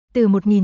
Từ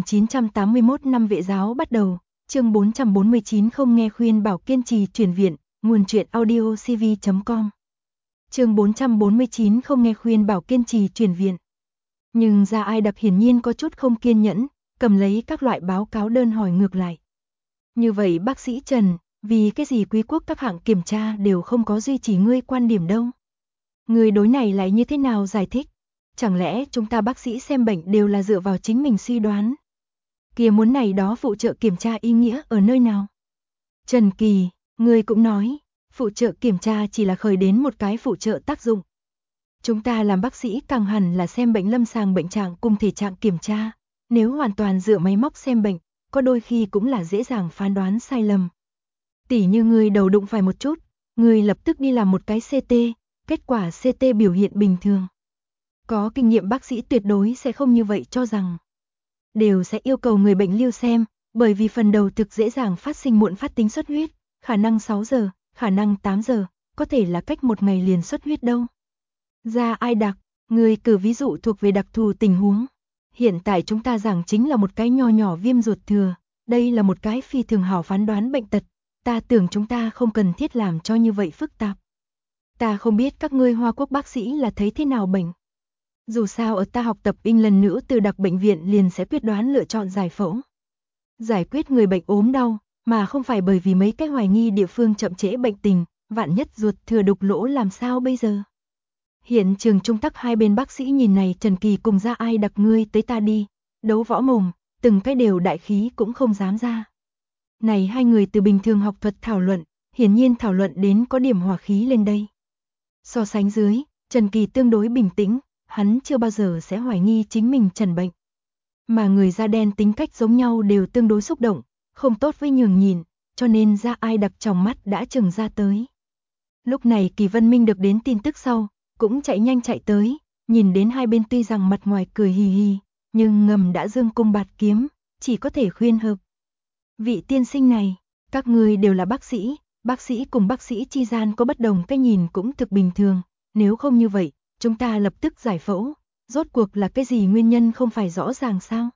1981 năm vệ giáo bắt đầu, chương 449 không nghe khuyên bảo kiên trì chuyển viện, nguồn truyện audio cv.com. Chương 449 không nghe khuyên bảo kiên trì chuyển viện. Nhưng Gia Ai Đặc hiển nhiên có chút không kiên nhẫn, cầm lấy các loại báo cáo đơn hỏi ngược lại. Như vậy bác sĩ Trần, vì cái gì quý quốc các hạng kiểm tra đều không có duy trì ngươi quan điểm đâu? Ngươi đối này lại như thế nào giải thích? Chẳng lẽ chúng ta bác sĩ xem bệnh đều là dựa vào chính mình suy đoán? Kia muốn này đó phụ trợ kiểm tra ý nghĩa ở nơi nào? Trần Kỳ, ngươi cũng nói, phụ trợ kiểm tra chỉ là khởi đến một cái phụ trợ tác dụng. Chúng ta làm bác sĩ càng hẳn là xem bệnh lâm sàng bệnh trạng cùng thể trạng kiểm tra, nếu hoàn toàn dựa máy móc xem bệnh, có đôi khi cũng là dễ dàng phán đoán sai lầm. Tỉ như ngươi đầu đụng phải một chút, ngươi lập tức đi làm một cái CT, kết quả CT biểu hiện bình thường. Có kinh nghiệm bác sĩ tuyệt đối sẽ không như vậy cho rằng. Đều sẽ yêu cầu người bệnh lưu xem, bởi vì phần đầu thực dễ dàng phát sinh muộn phát tính xuất huyết, khả năng 6 giờ, khả năng 8 giờ, có thể là cách một ngày liền xuất huyết đâu. Gia Ai Đặc, người cử ví dụ thuộc về đặc thù tình huống. Hiện tại chúng ta giảng chính là một cái nho nhỏ viêm ruột thừa, đây là một cái phi thường hảo phán đoán bệnh tật, ta tưởng chúng ta không cần thiết làm cho như vậy phức tạp. Ta không biết các ngươi Hoa Quốc bác sĩ là thấy thế nào bệnh. Dù sao ở ta học tập England nữ từ đặc bệnh viện liền sẽ quyết đoán lựa chọn giải phẫu. Giải quyết người bệnh ốm đau, mà không phải bởi vì mấy cái hoài nghi địa phương chậm trễ bệnh tình, vạn nhất ruột thừa đục lỗ làm sao bây giờ. Hiện trường trung tắc hai bên bác sĩ nhìn này Trần Kỳ cùng Gia Ai Đặc ngươi tới ta đi, đấu võ mồm, từng cái đều đại khí cũng không dám ra. Này hai người từ bình thường học thuật thảo luận, hiển nhiên thảo luận đến có điểm hỏa khí lên đây. So sánh dưới, Trần Kỳ tương đối bình tĩnh, hắn chưa bao giờ sẽ hoài nghi chính mình trần bệnh. Mà người da đen tính cách giống nhau đều tương đối xúc động, không tốt với nhường nhìn, cho nên Gia Ai Đặc trong mắt đã trừng ra tới. Lúc này Kỳ Vân Minh được đến tin tức sau, cũng chạy nhanh chạy tới, nhìn đến hai bên tuy rằng mặt ngoài cười hì hì, nhưng ngầm đã dương cung bạt kiếm, chỉ có thể khuyên hợp. Vị tiên sinh này, các người đều là bác sĩ cùng bác sĩ chi gian có bất đồng cái nhìn cũng thực bình thường, nếu không như vậy, chúng ta lập tức giải phẫu, rốt cuộc là cái gì nguyên nhân không phải rõ ràng sao?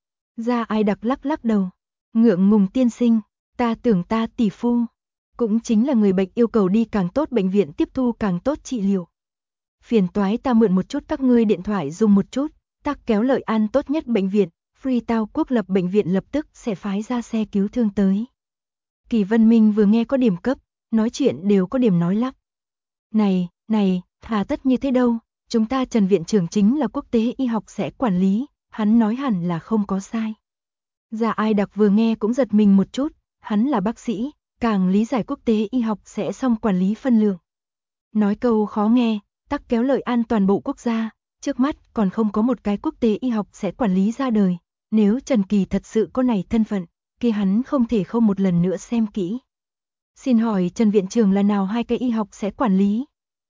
Gia Ai Đặc lắc lắc đầu, ngượng ngùng tiên sinh, ta tưởng ta tỷ phu, cũng chính là người bệnh yêu cầu đi càng tốt bệnh viện tiếp thu càng tốt trị liệu. Phiền toái ta mượn một chút các ngươi điện thoại dùng một chút, tắc kéo Lợi An tốt nhất bệnh viện, Freetown quốc lập bệnh viện lập tức sẽ phái ra xe cứu thương tới. Kỳ Vân Minh vừa nghe có điểm cấp, nói chuyện đều có điểm nói lắp. Này, hà tất như thế đâu, chúng ta Trần viện trưởng chính là quốc tế y học sẽ quản lý, hắn nói hẳn là không có sai. Gia Ai Đặc vừa nghe cũng giật mình một chút, hắn là bác sĩ, càng lý giải quốc tế y học sẽ xong quản lý phân lượng. Nói câu khó nghe, tắc kéo Lợi An toàn bộ quốc gia, trước mắt còn không có một cái quốc tế y học sẽ quản lý ra đời, nếu Trần Kỳ thật sự có này thân phận, kia hắn không thể không một lần nữa xem kỹ. Xin hỏi Trần viện trưởng là nào hai cái y học sẽ quản lý?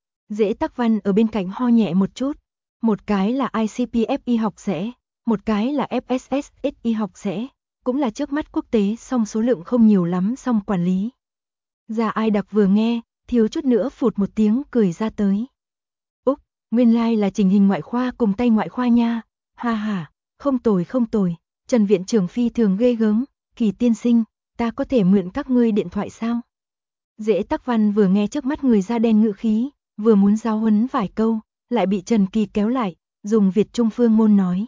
Dễ Tắc Văn ở bên cạnh ho nhẹ một chút, một cái là ICPF y học sẽ, một cái là FSSS y học sẽ, cũng là trước mắt quốc tế song số lượng không nhiều lắm song quản lý. Gia Ai Đặc vừa nghe, thiếu chút nữa phụt một tiếng cười ra tới. Úc, nguyên lai là trình hình ngoại khoa cùng tay ngoại khoa nha, ha ha, không tồi, Trần viện trưởng phi thường ghê gớm, Kỳ tiên sinh, ta có thể mượn các ngươi điện thoại sao? Dễ Tắc Văn vừa nghe trước mắt người da đen ngữ khí, vừa muốn giáo huấn vài câu, lại bị Trần Kỳ kéo lại, dùng Việt Trung phương ngôn nói.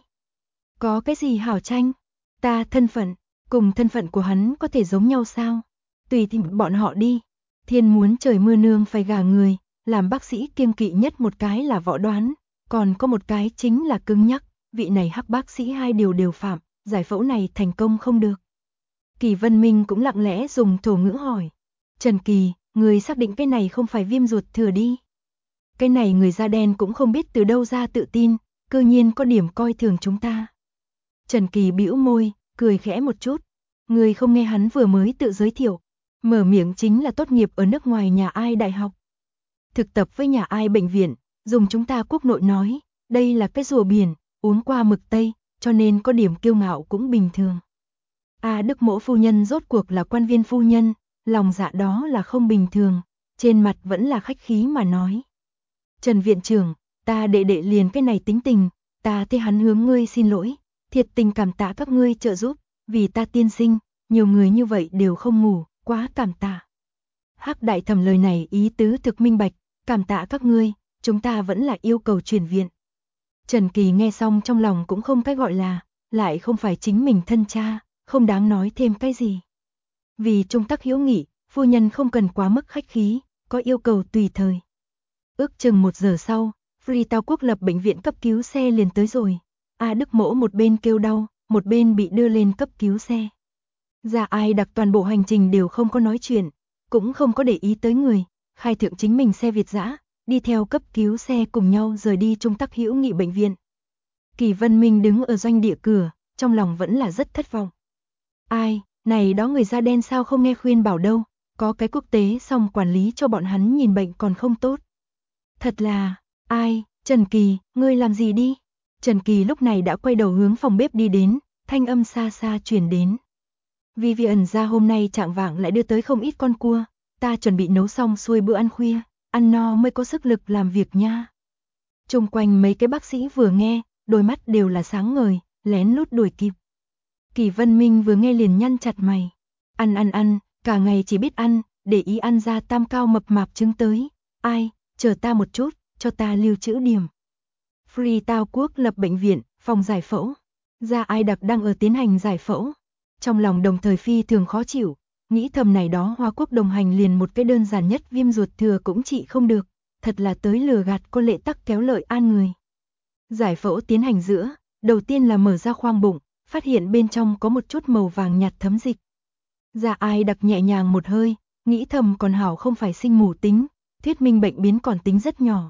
Có cái gì hảo tranh? Ta thân phận, cùng thân phận của hắn có thể giống nhau sao? Tùy thì bọn họ đi. Thiên muốn trời mưa nương phải gả người, làm bác sĩ kiêng kỵ nhất một cái là võ đoán, còn có một cái chính là cứng nhắc, vị này hắc bác sĩ hai điều đều phạm, giải phẫu này thành công không được. Kỳ Vân Minh cũng lặng lẽ dùng thổ ngữ hỏi. Trần Kỳ, người xác định cái này không phải viêm ruột thừa đi. Cái này người da đen cũng không biết từ đâu ra tự tin, cư nhiên có điểm coi thường chúng ta. Trần Kỳ bĩu môi, cười khẽ một chút. Người không nghe hắn vừa mới tự giới thiệu, mở miệng chính là tốt nghiệp ở nước ngoài nhà ai đại học. Thực tập với nhà ai bệnh viện, dùng chúng ta quốc nội nói, đây là cái rùa biển, uống qua mực tây, cho nên có điểm kiêu ngạo cũng bình thường. Đức mỗ phu nhân rốt cuộc là quan viên phu nhân, lòng dạ đó là không bình thường, trên mặt vẫn là khách khí mà nói. Trần viện trưởng, ta đệ đệ liền cái này tính tình, ta thế hắn hướng ngươi xin lỗi, thiệt tình cảm tạ các ngươi trợ giúp, vì ta tiên sinh, nhiều người như vậy đều không ngủ, quá cảm tạ. Hắc đại thẩm lời này ý tứ thực minh bạch, cảm tạ các ngươi, chúng ta vẫn là yêu cầu chuyển viện. Trần Kỳ nghe xong trong lòng cũng không cái gọi là, lại không phải chính mình thân cha, không đáng nói thêm cái gì. Vì trung tắc hữu nghị, phu nhân không cần quá mức khách khí, có yêu cầu tùy thời. Ước chừng 1 giờ sau, Freetown Quốc lập bệnh viện cấp cứu xe liền tới rồi. A Đức Mỗ một bên kêu đau, một bên bị đưa lên cấp cứu xe. Gia Ai Đặc toàn bộ hành trình đều không có nói chuyện, cũng không có để ý tới người, khai thượng chính mình xe Việt dã, đi theo cấp cứu xe cùng nhau rời đi trung tắc hữu nghị bệnh viện. Kỳ Vân Minh đứng ở doanh địa cửa, trong lòng vẫn là rất thất vọng. Ai, này đó người da đen sao không nghe khuyên bảo đâu, có cái quốc tế xong quản lý cho bọn hắn nhìn bệnh còn không tốt. Thật là, ai, Trần Kỳ, ngươi làm gì đi? Trần Kỳ lúc này đã quay đầu hướng phòng bếp đi đến, thanh âm xa xa truyền đến. Vivian ra hôm nay trạng vạng lại đưa tới không ít con cua, ta chuẩn bị nấu xong xuôi bữa ăn khuya, ăn no mới có sức lực làm việc nha. Xung quanh mấy cái bác sĩ vừa nghe, đôi mắt đều là sáng ngời, lén lút đuổi kịp. Kỳ Vân Minh vừa nghe liền nhăn chặt mày. Ăn, cả ngày chỉ biết ăn, để ý ăn ra tam cao mập mạp trứng tới. Ai, chờ ta một chút, cho ta lưu trữ điểm. Freetown Quốc lập bệnh viện, phòng giải phẫu. Gia Ai Đặc đang ở tiến hành giải phẫu. Trong lòng đồng thời phi thường khó chịu, nghĩ thầm này đó Hoa Quốc đồng hành liền một cái đơn giản nhất viêm ruột thừa cũng trị không được, thật là tới lừa gạt con lệ tắc kéo lợi an người. Giải phẫu tiến hành giữa, đầu tiên là mở ra khoang bụng, phát hiện bên trong có một chút màu vàng nhạt thấm dịch. Gia Ai Đặc nhẹ nhàng một hơi, nghĩ thầm còn hảo không phải sinh mù tính, thuyết minh bệnh biến còn tính rất nhỏ.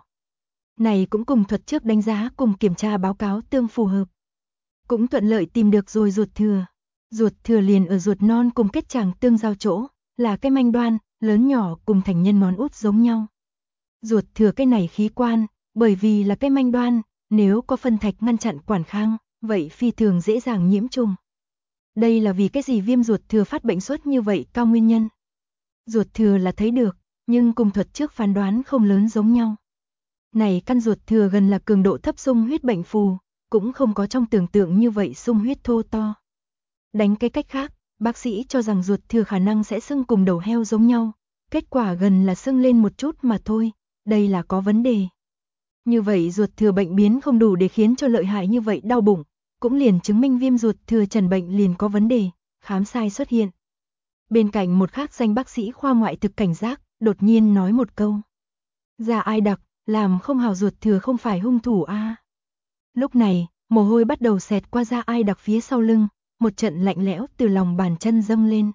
Này cũng cùng thuật trước đánh giá cùng kiểm tra báo cáo tương phù hợp. Cũng thuận lợi tìm được rồi ruột thừa. Ruột thừa liền ở ruột non cùng kết tràng tương giao chỗ, là cái manh đoan, lớn nhỏ cùng thành nhân ngón út giống nhau. Ruột thừa cái này khí quan, bởi vì là cái manh đoan, nếu có phân thạch ngăn chặn quản khang, vậy phi thường dễ dàng nhiễm trùng. Đây là vì cái gì viêm ruột thừa phát bệnh suất như vậy cao nguyên nhân. Ruột thừa là thấy được, nhưng cùng thuật trước phán đoán không lớn giống nhau. Này căn ruột thừa gần là cường độ thấp xung huyết bệnh phù, cũng không có trong tưởng tượng như vậy xung huyết thô to. Đánh cái cách khác, bác sĩ cho rằng ruột thừa khả năng sẽ sưng cùng đầu heo giống nhau, kết quả gần là sưng lên một chút mà thôi, đây là có vấn đề. Như vậy ruột thừa bệnh biến không đủ để khiến cho lợi hại như vậy đau bụng, cũng liền chứng minh viêm ruột thừa trần bệnh liền có vấn đề, khám sai xuất hiện. Bên cạnh một khác danh bác sĩ khoa ngoại thực cảnh giác, đột nhiên nói một câu. Gia Ai Đặc, làm không hào ruột thừa không phải hung thủ a. Lúc này, mồ hôi bắt đầu xẹt qua Gia Ai Đặc phía sau lưng, một trận lạnh lẽo từ lòng bàn chân dâng lên.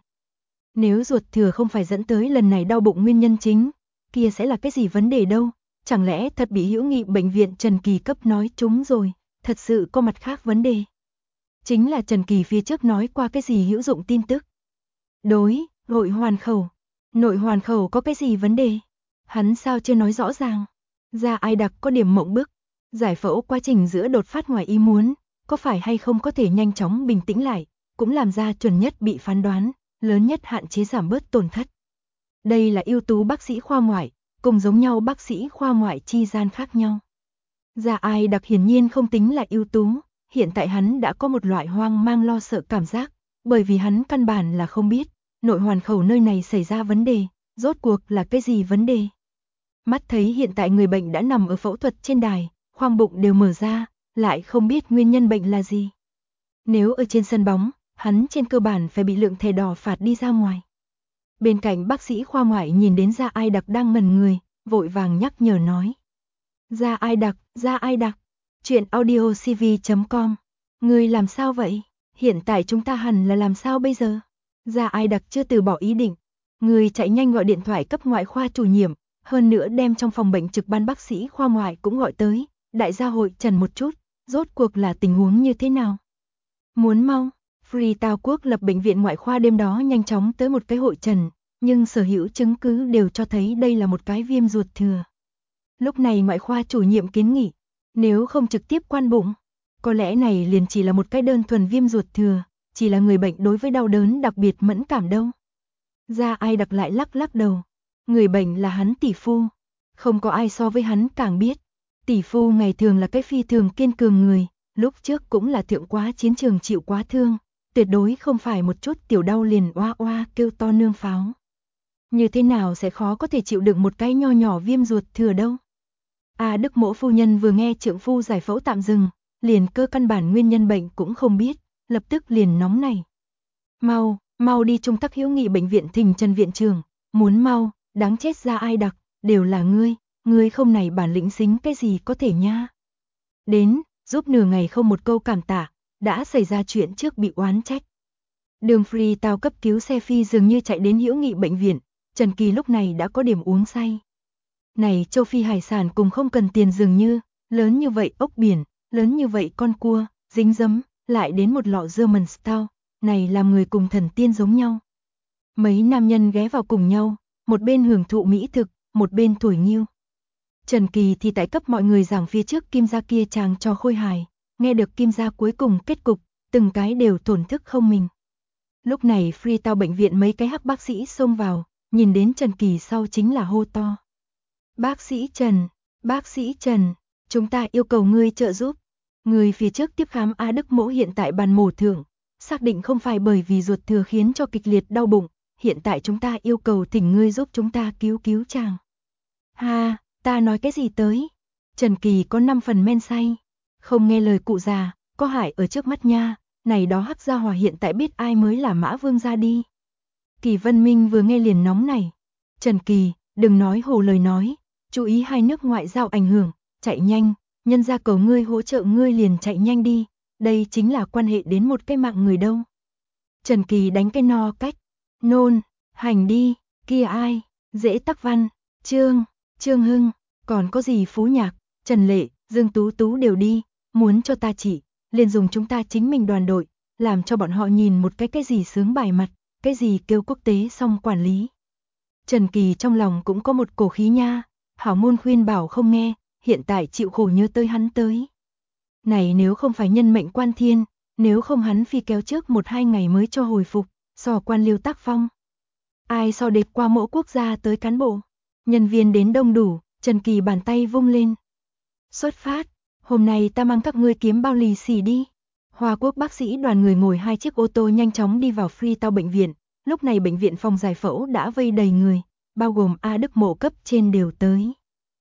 Nếu ruột thừa không phải dẫn tới lần này đau bụng nguyên nhân chính, kia sẽ là cái gì vấn đề đâu, chẳng lẽ thật bị hữu nghị bệnh viện Trần Kỳ cấp nói trúng rồi, thật sự có mặt khác vấn đề. Chính là Trần Kỳ phía trước nói qua cái gì hữu dụng tin tức. Đối, nội hoàn khẩu có cái gì vấn đề? Hắn sao chưa nói rõ ràng? Gia Ai Đặc có điểm mộng bức, giải phẫu quá trình giữa đột phát ngoài ý muốn, có phải hay không có thể nhanh chóng bình tĩnh lại, cũng làm ra chuẩn nhất bị phán đoán, lớn nhất hạn chế giảm bớt tổn thất. Đây là ưu tú bác sĩ khoa ngoại, cùng giống nhau bác sĩ khoa ngoại chi gian khác nhau. Gia Ai Đặc hiển nhiên không tính là ưu tú, hiện tại hắn đã có một loại hoang mang lo sợ cảm giác, bởi vì hắn căn bản là không biết, nội hoàn khẩu nơi này xảy ra vấn đề, rốt cuộc là cái gì vấn đề. Mắt thấy hiện tại người bệnh đã nằm ở phẫu thuật trên đài, khoang bụng đều mở ra, lại không biết nguyên nhân bệnh là gì. Nếu ở trên sân bóng, hắn trên cơ bản phải bị lượng thẻ đỏ phạt đi ra ngoài. Bên cạnh bác sĩ khoa ngoại nhìn đến Gia Ai Đặc đang ngẩn người, vội vàng nhắc nhở nói. Gia Ai Đặc, chuyện audiocv.com. Người làm sao vậy? Hiện tại chúng ta hẳn là làm sao bây giờ? Gia Ai Đặc chưa từ bỏ ý định. Người chạy nhanh gọi điện thoại cấp ngoại khoa chủ nhiệm, hơn nữa đem trong phòng bệnh trực ban bác sĩ khoa ngoại cũng gọi tới, đại gia hội trần một chút, rốt cuộc là tình huống như thế nào? Muốn mau, Freetown Quốc lập bệnh viện ngoại khoa đêm đó nhanh chóng tới một cái hội trần, nhưng sở hữu chứng cứ đều cho thấy đây là một cái viêm ruột thừa. Lúc này ngoại khoa chủ nhiệm kiến nghị, nếu không trực tiếp quan bụng, có lẽ này liền chỉ là một cái đơn thuần viêm ruột thừa, chỉ là người bệnh đối với đau đớn đặc biệt mẫn cảm đâu. Gia Ai Đặc lại lắc đầu, người bệnh là hắn tỷ phu, không có ai so với hắn càng biết. Tỷ phu ngày thường là cái phi thường kiên cường người, lúc trước cũng là thượng quá chiến trường chịu quá thương, tuyệt đối không phải một chút tiểu đau liền oa oa kêu to nương pháo. Như thế nào sẽ khó có thể chịu đựng một cái nho nhỏ viêm ruột thừa đâu. Đức Mỗ phu nhân vừa nghe trượng phu giải phẫu tạm dừng, liền cơ căn bản nguyên nhân bệnh cũng không biết, lập tức liền nóng này. Mau đi Trung Tắc Hữu Nghị bệnh viện thỉnh Trần viện trưởng, muốn mau, đáng chết ra ai đặc, đều là ngươi không này bản lĩnh xính cái gì có thể nha. Đến, giúp nửa ngày không một câu cảm tạ, đã xảy ra chuyện trước bị oán trách. Đường Free tao cấp cứu xe phi dường như chạy đến Hữu Nghị bệnh viện, Trần Kỳ lúc này đã có điểm uống say. Này châu Phi hải sản cùng không cần tiền dường như, lớn như vậy ốc biển, lớn như vậy con cua, dính dấm, lại đến một lọ German Stout, này làm người cùng thần tiên giống nhau. Mấy nam nhân ghé vào cùng nhau, một bên hưởng thụ mỹ thực, một bên thổi nghiêu. Trần Kỳ thì tại cấp mọi người giảng phía trước Kim gia kia chàng cho khôi hài, nghe được Kim gia cuối cùng kết cục, từng cái đều thổn thức không mình. Lúc này Freetown bệnh viện mấy cái hắc bác sĩ xông vào, nhìn đến Trần Kỳ sau chính là hô to. Bác sĩ Trần, chúng ta yêu cầu ngươi trợ giúp. Người phía trước tiếp khám Đức Mỗ hiện tại bàn mổ thưởng, xác định không phải bởi vì ruột thừa khiến cho kịch liệt đau bụng, hiện tại chúng ta yêu cầu thỉnh ngươi giúp chúng ta cứu chàng. Ha, ta nói cái gì tới? Trần Kỳ có 5 phần men say, không nghe lời cụ già, có hại ở trước mắt nha, này đó hắc gia hỏa hiện tại biết ai mới là Mã Vương gia đi. Kỳ Vân Minh vừa nghe liền nóng này. Trần Kỳ, đừng nói hồ lời nói, chú ý hai nước ngoại giao ảnh hưởng, chạy nhanh, nhân gia cầu ngươi hỗ trợ ngươi liền chạy nhanh đi, đây chính là quan hệ đến một cái mạng người đâu. Trần Kỳ đánh cái no cách, nôn, hành đi, kia ai, Dễ Tắc Văn, Trương Hưng, còn có gì Phú Nhạc, Trần Lệ, Dương Tú Tú đều đi, muốn cho ta chỉ, liền dùng chúng ta chính mình đoàn đội, làm cho bọn họ nhìn một cái gì sướng bài mặt, cái gì kêu quốc tế xong quản lý. Trần Kỳ trong lòng cũng có một cổ khí nha, hảo môn khuyên bảo không nghe, hiện tại chịu khổ nhớ tới hắn tới. Này nếu không phải nhân mệnh quan thiên, nếu không hắn phi kéo trước 1-2 ngày mới cho hồi phục, so quan Liêu tác phong. Ai so địch qua mỗi quốc gia tới cán bộ, nhân viên đến đông đủ, Trần Kỳ bàn tay vung lên. Xuất phát, hôm nay ta mang các ngươi kiếm bao lì xì đi. Hoa Quốc bác sĩ đoàn người ngồi 2 chiếc ô tô nhanh chóng đi vào Freetown bệnh viện, lúc này bệnh viện phòng giải phẫu đã vây đầy người, bao gồm Đức Mộ cấp trên đều tới.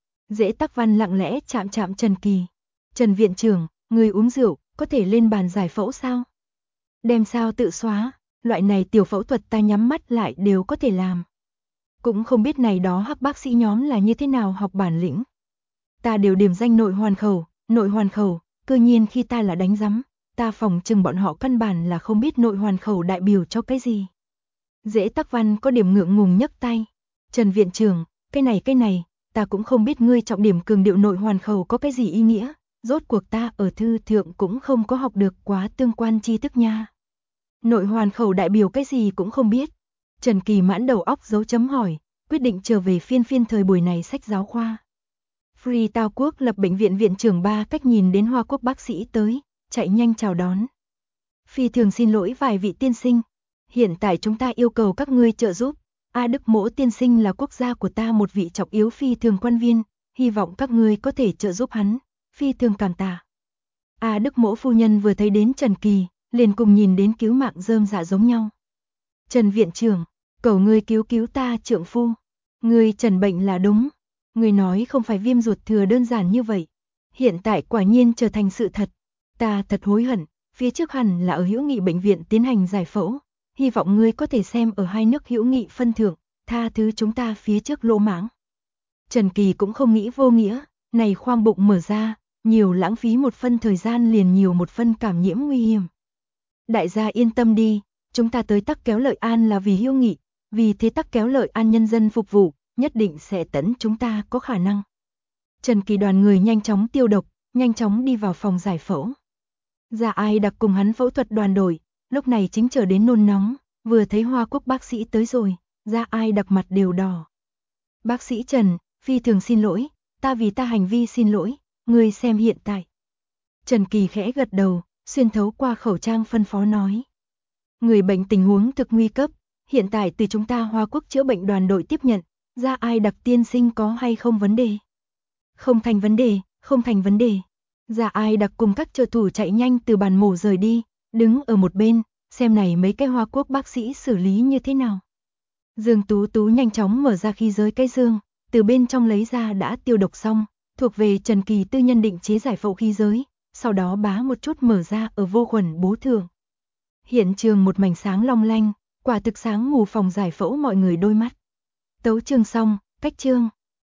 Dễ Tắc Văn lặng lẽ chạm Trần Kỳ. Trần viện trưởng, người uống rượu, có thể lên bàn giải phẫu sao? Đem sao tự xóa, loại này tiểu phẫu thuật ta nhắm mắt lại đều có thể làm. Cũng không biết này đó hắc bác sĩ nhóm là như thế nào học bản lĩnh. Ta đều điểm danh nội hoàn khẩu, cơ nhiên khi ta là đánh rắm, ta phòng chừng bọn họ căn bản là không biết nội hoàn khẩu đại biểu cho cái gì. Dễ Tắc Văn có điểm ngượng ngùng nhấc tay. Trần viện trưởng, cái này, ta cũng không biết ngươi trọng điểm cường điệu nội hoàn khẩu có cái gì ý nghĩa, rốt cuộc ta ở thư thượng cũng không có học được quá tương quan tri thức nha. Nội hoàn khẩu đại biểu cái gì cũng không biết. Trần Kỳ mãn đầu óc dấu chấm hỏi, quyết định trở về phiên thời buổi này sách giáo khoa. Freetown Quốc lập bệnh viện viện trưởng 3 cách nhìn đến Hoa Quốc bác sĩ tới, chạy nhanh chào đón. Phi thường xin lỗi vài vị tiên sinh, hiện tại chúng ta yêu cầu các ngươi trợ giúp. Đức Mỗ tiên sinh là quốc gia của ta một vị trọng yếu phi thường quan viên, hy vọng các ngươi có thể trợ giúp hắn, phi thường cảm tạ. Đức Mỗ phu nhân vừa thấy đến Trần Kỳ, liền cùng nhìn đến cứu mạng rơm dạ giống nhau. Trần viện trưởng, cầu ngươi cứu ta trượng phu. Ngươi Trần bệnh là đúng. Ngươi nói không phải viêm ruột thừa đơn giản như vậy. Hiện tại quả nhiên trở thành sự thật. Ta thật hối hận, phía trước hẳn là ở Hữu Nghị bệnh viện tiến hành giải phẫu. Hy vọng ngươi có thể xem ở hai nước hữu nghị phân thượng, tha thứ chúng ta phía trước lỗ mãng. Trần Kỳ cũng không nghĩ vô nghĩa, này khoang bụng mở ra, nhiều lãng phí một phân thời gian liền nhiều một phân cảm nhiễm nguy hiểm. Đại gia yên tâm đi, chúng ta tới Tắc Kéo Lợi An là vì hữu nghị, vì thế Tắc Kéo Lợi An nhân dân phục vụ, nhất định sẽ tận chúng ta có khả năng. Trần Kỳ đoàn người nhanh chóng tiêu độc, nhanh chóng đi vào phòng giải phẫu. Gia Ai đặc cùng hắn phẫu thuật đoàn đội, lúc này chính chờ đến nôn nóng, vừa thấy Hoa Quốc bác sĩ tới rồi, Gia Ai đặc mặt đều đỏ. Bác sĩ Trần, phi thường xin lỗi, ta vì ta hành vi xin lỗi, ngươi xem hiện tại. Trần Kỳ khẽ gật đầu, xuyên thấu qua khẩu trang phân phó nói. Người bệnh tình huống thực nguy cấp, hiện tại từ chúng ta Hoa Quốc chữa bệnh đoàn đội tiếp nhận, Gia Ai đặc tiên sinh có hay không vấn đề? Không thành vấn đề. Dạ Ai Đặc cùng các trợ thủ chạy nhanh từ bàn mổ rời đi, đứng ở một bên, xem này mấy cái Hoa Quốc bác sĩ xử lý như thế nào. Dương Tú Tú nhanh chóng mở ra khí giới cái dương, từ bên trong lấy ra đã tiêu độc xong, thuộc về Trần Kỳ tư nhân định chế giải phẫu khí giới, sau đó bá một chút mở ra ở vô khuẩn bố thượng. Hiện trường một mảnh sáng long lanh, quả thực sáng ngủ phòng giải phẫu mọi người đôi mắt. Tấu chương xong, cách chương.